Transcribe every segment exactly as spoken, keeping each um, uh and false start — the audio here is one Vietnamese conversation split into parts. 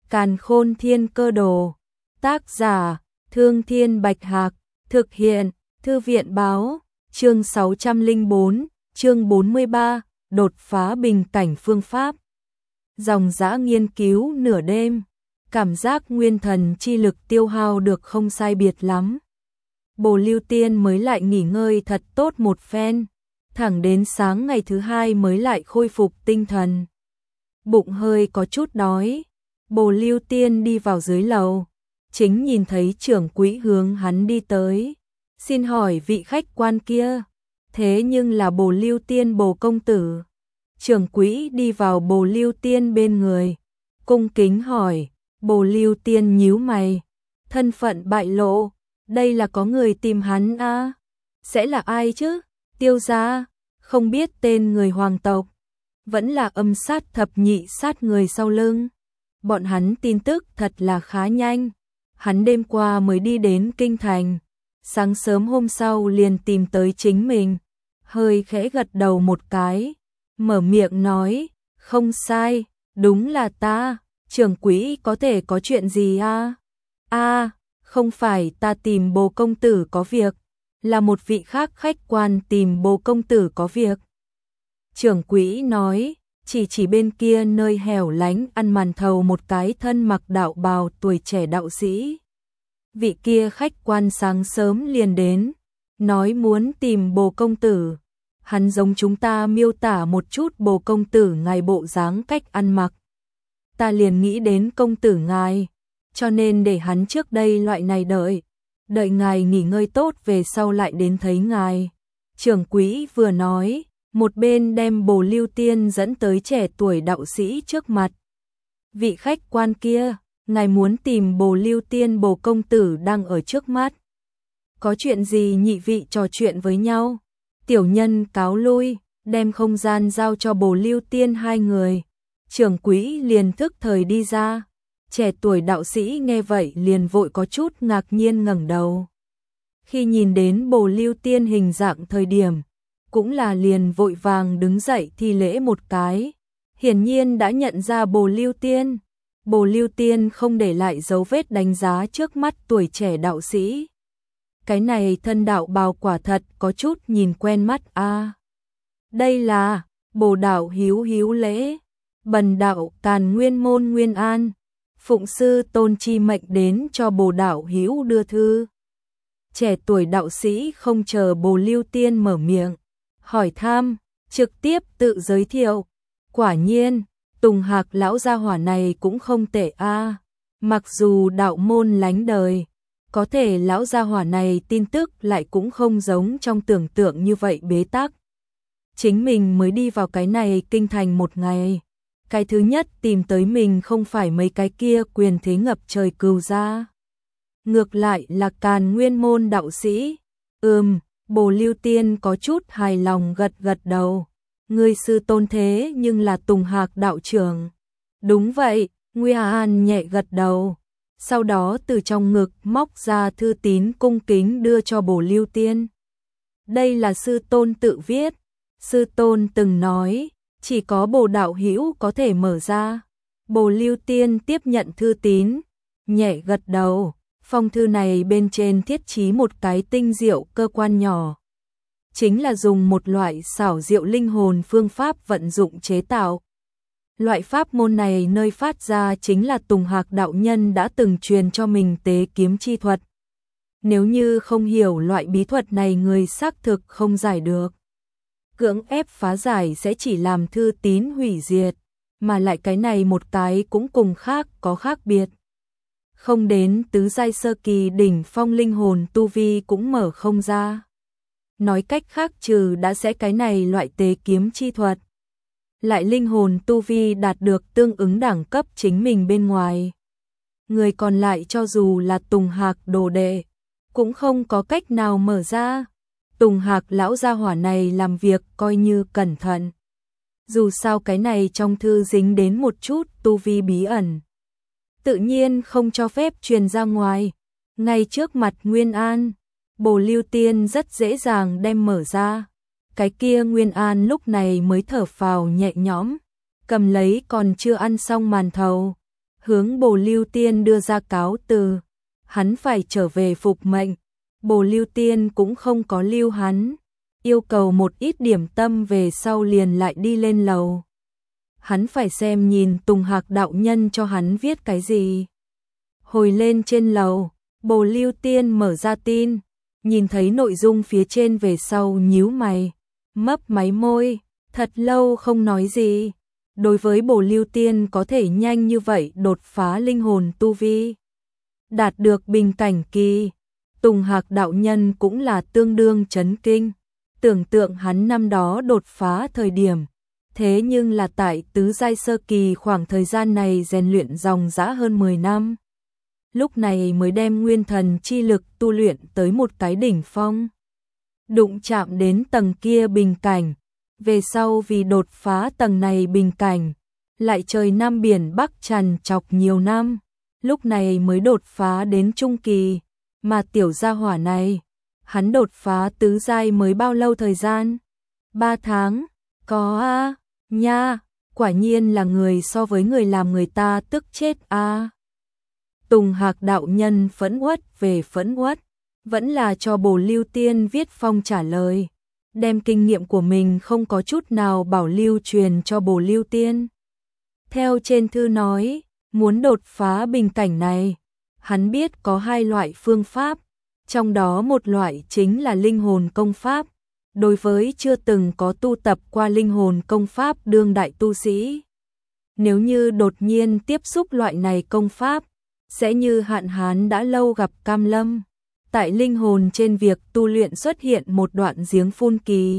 Càn Khôn Thiên Cơ Đồ. Tác giả: Thương Thiên Bạch Hạc. Thực hiện: Thư viện báo. Chương sáu trăm lẻ bốn, chương bốn mươi ba, đột phá bình cảnh phương pháp. Dòng dã nghiên cứu nửa đêm, cảm giác nguyên thần chi lực tiêu hao được không sai biệt lắm. Bồ Lưu Tiên mới lại nghỉ ngơi thật tốt một phen, thẳng đến sáng ngày thứ hai mới lại khôi phục tinh thần. Bụng hơi có chút đói, Bồ Lưu Tiên đi vào dưới lầu, chính nhìn thấy trưởng quỹ hướng hắn đi tới. Xin hỏi vị khách quan kia, thế nhưng là Bồ Lưu Tiên Bồ công tử. Trưởng quỹ đi vào Bồ Lưu Tiên bên người, cung kính hỏi. Bồ Lưu Tiên nhíu mày, thân phận bại lộ, đây là có người tìm hắn a? À? Sẽ là ai chứ? Tiêu gia, không biết tên người hoàng tộc, vẫn là âm sát thập nhị sát người sau lưng. Bọn hắn tin tức thật là khá nhanh, hắn đêm qua mới đi đến kinh thành, sáng sớm hôm sau liền tìm tới chính mình, hơi khẽ gật đầu một cái, mở miệng nói, không sai, đúng là ta. Trưởng quỹ có thể có chuyện gì a? A, à, không phải ta tìm Bồ công tử có việc, là một vị khác khách quan tìm Bồ công tử có việc. Trưởng quỹ nói, chỉ chỉ bên kia nơi hẻo lánh ăn màn thầu một cái thân mặc đạo bào tuổi trẻ đạo sĩ. Vị kia khách quan sáng sớm liền đến, nói muốn tìm Bồ công tử. Hắn giống chúng ta miêu tả một chút Bồ công tử ngài bộ dáng cách ăn mặc. Ta liền nghĩ đến công tử ngài, cho nên để hắn trước đây loại này đợi, đợi ngài nghỉ ngơi tốt về sau lại đến thấy ngài. Trưởng quỹ vừa nói, một bên đem Bồ Lưu Tiên dẫn tới trẻ tuổi đạo sĩ trước mặt. Vị khách quan kia, ngài muốn tìm Bồ Lưu Tiên Bồ công tử đang ở trước mắt. Có chuyện gì nhị vị trò chuyện với nhau? Tiểu nhân cáo lui, đem không gian giao cho Bồ Lưu Tiên hai người. Trưởng quỹ liền thức thời đi ra. Trẻ tuổi đạo sĩ nghe vậy liền vội có chút ngạc nhiên ngẩng đầu. Khi nhìn đến Bồ Lưu Tiên hình dạng thời điểm, cũng là liền vội vàng đứng dậy thi lễ một cái. Hiển nhiên đã nhận ra Bồ Lưu Tiên. Bồ Lưu Tiên không để lại dấu vết đánh giá trước mắt tuổi trẻ đạo sĩ. Cái này thân đạo bào quả thật có chút nhìn quen mắt a. À, đây là Bồ đạo hiếu hiếu lễ. Bần đạo Càn Nguyên môn Nguyên An, phụng sư tôn chi mệnh đến cho Bồ đạo hữu đưa thư. Trẻ tuổi đạo sĩ không chờ Bồ Lưu Tiên mở miệng, hỏi thăm, trực tiếp tự giới thiệu. Quả nhiên, Tùng Hạc lão gia hỏa này cũng không tệ a. À. Mặc dù đạo môn lánh đời, có thể lão gia hỏa này tin tức lại cũng không giống trong tưởng tượng như vậy bế tắc. Chính mình mới đi vào cái này kinh thành một ngày. Cái thứ nhất tìm tới mình không phải mấy cái kia quyền thế ngập trời cừu gia. Ngược lại là Càn Nguyên môn đạo sĩ. Ừm, Bồ Lưu Tiên có chút hài lòng gật gật đầu. Người sư tôn thế nhưng là Tùng Hạc đạo trưởng. Đúng vậy, Nguyên An nhẹ gật đầu. Sau đó từ trong ngực móc ra thư tín cung kính đưa cho Bồ Lưu Tiên. Đây là sư tôn tự viết. Sư tôn từng nói, chỉ có Bồ đạo hữu có thể mở ra. Bồ Lưu Tiên tiếp nhận thư tín, nhẹ gật đầu. Phong thư này bên trên thiết trí một cái tinh diệu cơ quan nhỏ. Chính là dùng một loại xảo diệu linh hồn phương pháp vận dụng chế tạo. Loại pháp môn này nơi phát ra chính là Tùng Hạc đạo nhân đã từng truyền cho mình tế kiếm chi thuật. Nếu như không hiểu loại bí thuật này người xác thực không giải được. Cưỡng ép phá giải sẽ chỉ làm thư tín hủy diệt, mà lại cái này một cái cũng cùng khác có khác biệt. Không đến tứ giai sơ kỳ đỉnh phong linh hồn tu vi cũng mở không ra. Nói cách khác trừ đã sẽ cái này loại tế kiếm chi thuật. Lại linh hồn tu vi đạt được tương ứng đẳng cấp chính mình bên ngoài. Người còn lại cho dù là Tùng Hạc đồ đệ, cũng không có cách nào mở ra. Tùng Hạc lão gia hỏa này làm việc coi như cẩn thận. Dù sao cái này trong thư dính đến một chút tu vi bí ẩn. Tự nhiên không cho phép truyền ra ngoài. Ngay trước mặt Nguyên An, Bồ Lưu Tiên rất dễ dàng đem mở ra. Cái kia Nguyên An lúc này mới thở phào nhẹ nhõm, cầm lấy còn chưa ăn xong màn thầu. hướng Bồ Lưu Tiên đưa ra cáo từ, hắn phải trở về phục mệnh. Bồ Lưu Tiên cũng không có lưu hắn, yêu cầu một ít điểm tâm về sau liền lại đi lên lầu. Hắn phải xem nhìn Tùng Hạc đạo nhân cho hắn viết cái gì. Hồi lên trên lầu, Bồ Lưu Tiên mở ra tin, nhìn thấy nội dung phía trên về sau nhíu mày, mấp máy môi, thật lâu không nói gì. Đối với Bồ Lưu Tiên có thể nhanh như vậy đột phá linh hồn tu vi, đạt được bình cảnh kỳ, Tùng Hạc đạo nhân cũng là tương đương chấn kinh. Tưởng tượng hắn năm đó đột phá thời điểm, thế nhưng là tại tứ giai sơ kỳ, khoảng thời gian này rèn luyện dòng dã hơn mười năm. Lúc này mới đem nguyên thần chi lực tu luyện tới một cái đỉnh phong. Đụng chạm đến tầng kia bình cảnh, về sau vì đột phá tầng này bình cảnh, lại trời Nam biển Bắc trằn trọc nhiều năm, lúc này mới đột phá đến trung kỳ, mà tiểu gia hỏa này, hắn đột phá tứ giai mới bao lâu thời gian? Ba tháng, có a à, nha, quả nhiên là người so với người làm người ta tức chết a. À. Tùng Hạc đạo nhân phẫn uất về phẫn uất, vẫn là cho Bồ Lưu Tiên viết phong trả lời, đem kinh nghiệm của mình không có chút nào bảo lưu truyền cho Bồ Lưu Tiên. Theo trên thư nói, muốn đột phá bình cảnh này, hắn biết có hai loại phương pháp, trong đó một loại chính là linh hồn công pháp, đối với chưa từng có tu tập qua linh hồn công pháp đương đại tu sĩ. Nếu như đột nhiên tiếp xúc loại này công pháp, sẽ như Hạn Hán đã lâu gặp Cam Lâm, tại linh hồn trên việc tu luyện xuất hiện một đoạn giếng phun kỳ.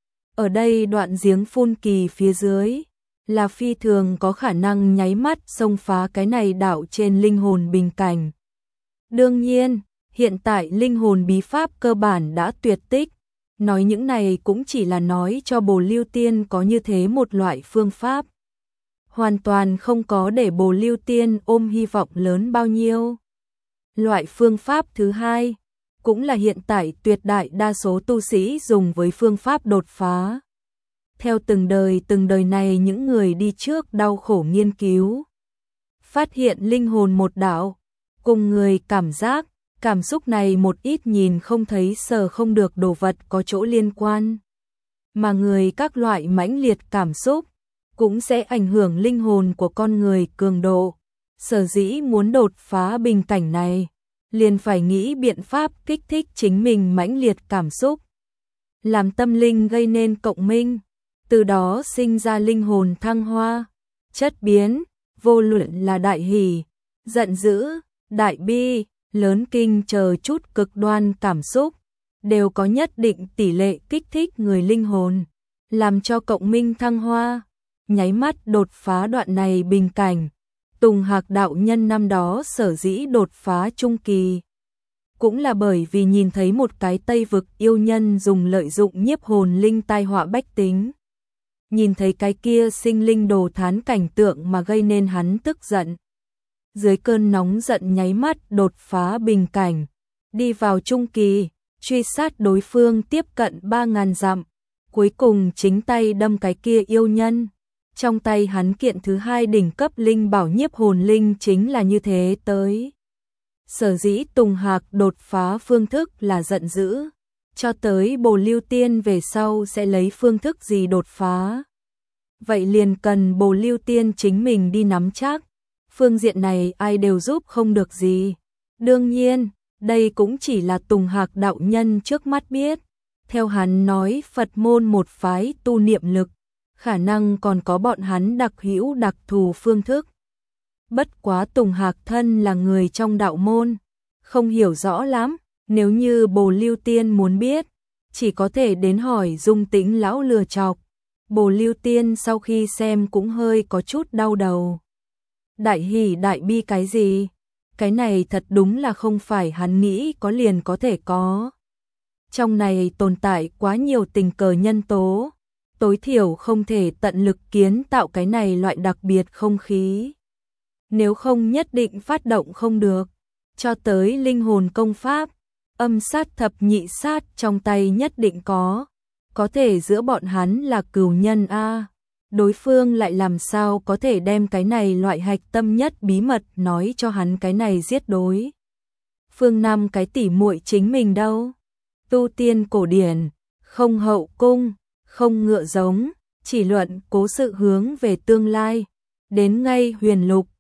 Ở đây đoạn giếng phun kỳ phía dưới, là phi thường có khả năng nháy mắt xông phá cái này đảo trên linh hồn bình cảnh. Đương nhiên, hiện tại linh hồn bí pháp cơ bản đã tuyệt tích, nói những này cũng chỉ là nói cho Bồ Lưu Tiên có như thế một loại phương pháp. Hoàn toàn không có để Bồ Lưu Tiên ôm hy vọng lớn bao nhiêu. Loại phương pháp thứ hai, cũng là hiện tại tuyệt đại đa số tu sĩ dùng với phương pháp đột phá. Theo từng đời từng đời này những người đi trước đau khổ nghiên cứu, phát hiện linh hồn một đạo, cùng người cảm giác, cảm xúc này một ít nhìn không thấy sờ không được đồ vật có chỗ liên quan. Mà người các loại mãnh liệt cảm xúc, cũng sẽ ảnh hưởng linh hồn của con người cường độ. Sở dĩ muốn đột phá bình cảnh này, liền phải nghĩ biện pháp kích thích chính mình mãnh liệt cảm xúc, làm tâm linh gây nên cộng minh, từ đó sinh ra linh hồn thăng hoa, chất biến, vô luận là đại hỷ, giận dữ, đại bi, lớn kinh chờ chút cực đoan cảm xúc, đều có nhất định tỷ lệ kích thích người linh hồn, làm cho cộng minh thăng hoa, nháy mắt đột phá đoạn này bình cảnh. Tùng Hạc đạo nhân năm đó sở dĩ đột phá trung kỳ, cũng là bởi vì nhìn thấy một cái Tây vực yêu nhân dùng lợi dụng nhiếp hồn linh tai họa bách tính. Nhìn thấy cái kia sinh linh đồ thán cảnh tượng mà gây nên hắn tức giận. Dưới cơn nóng giận nháy mắt đột phá bình cảnh, đi vào trung kỳ, truy sát đối phương tiếp cận ba ngàn dặm, cuối cùng chính tay đâm cái kia yêu nhân. Trong tay hắn kiện thứ hai đỉnh cấp linh bảo nhiếp hồn linh chính là như thế tới. Sở dĩ Tùng Hạc đột phá phương thức là giận dữ, cho tới Bồ Lưu Tiên về sau sẽ lấy phương thức gì đột phá. Vậy liền cần Bồ Lưu Tiên chính mình đi nắm chắc, phương diện này ai đều giúp không được gì. Đương nhiên, đây cũng chỉ là Tùng Hạc đạo nhân trước mắt biết. Theo hắn nói Phật môn một phái tu niệm lực, khả năng còn có bọn hắn đặc hữu đặc thù phương thức. Bất quá Tùng Hạc thân là người trong đạo môn, không hiểu rõ lắm, nếu như Bồ Lưu Tiên muốn biết, chỉ có thể đến hỏi Dung Tĩnh lão lừa chọc. Bồ Lưu Tiên sau khi xem cũng hơi có chút đau đầu. Đại hỷ đại bi cái gì? Cái này thật đúng là không phải hắn nghĩ có liền có thể có. Trong này tồn tại quá nhiều tình cờ nhân tố, tối thiểu không thể tận lực kiến tạo cái này loại đặc biệt không khí. Nếu không nhất định phát động không được, cho tới linh hồn công pháp, âm sát thập nhị sát trong tay nhất định có, có thể giữa bọn hắn là cừu nhân a. đối phương lại làm sao có thể đem cái này loại hạch tâm nhất bí mật nói cho hắn cái này giết đối. Phương Nam cái tỉ muội chính mình đâu? Tu tiên cổ điển, không hậu cung, không ngựa giống, chỉ luận cố sự hướng về tương lai. Đến ngay huyền lục,